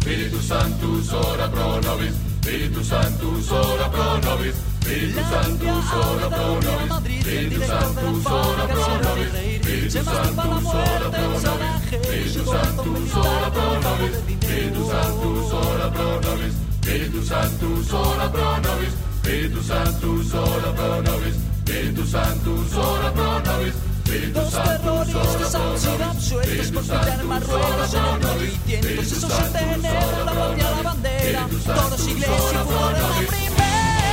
Spiritus Sanctus ora pro nobis, Spiritus Sanctus ora pro nobis, Spiritus Sanctus ora pro nobis, Spiritus Sanctus ora pro nobis, Spiritus Sanctus ora pro nobis, Spiritus Sanctus ora pro nobis, Spiritus Sanctus ora pro nobis, Spiritus Sanctus ora pro nobis, Spiritus Sanctus ora pro nobis, Spiritus Sanctus ora pro nobis. Dos terroristas han sido absueltos por pillar en Marruecos en el 1900. Eso sin tener la patria, la bandera. Todos iglesia y fútbol de la primera.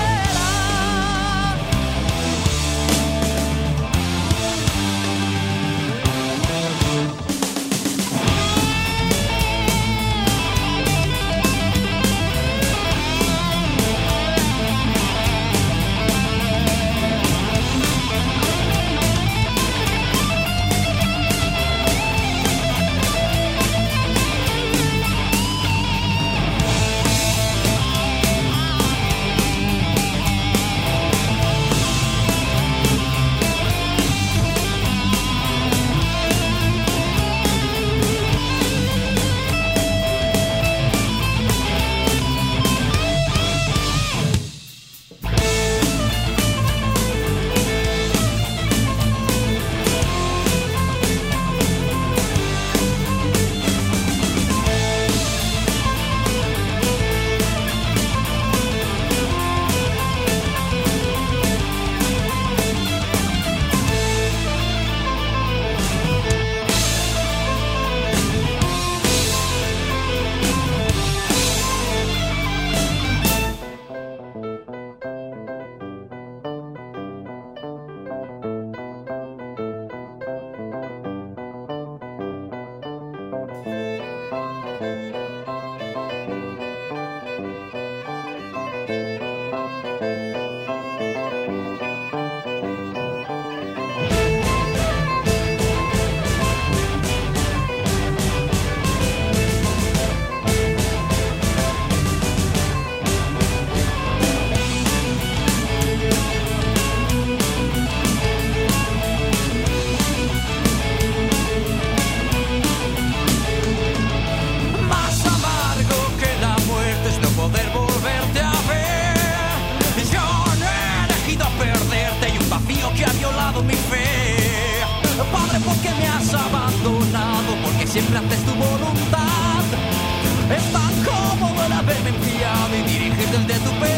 Siempre haces tu voluntad. Es tan cómodo el haberme enviado y dirigir desde tu pecho.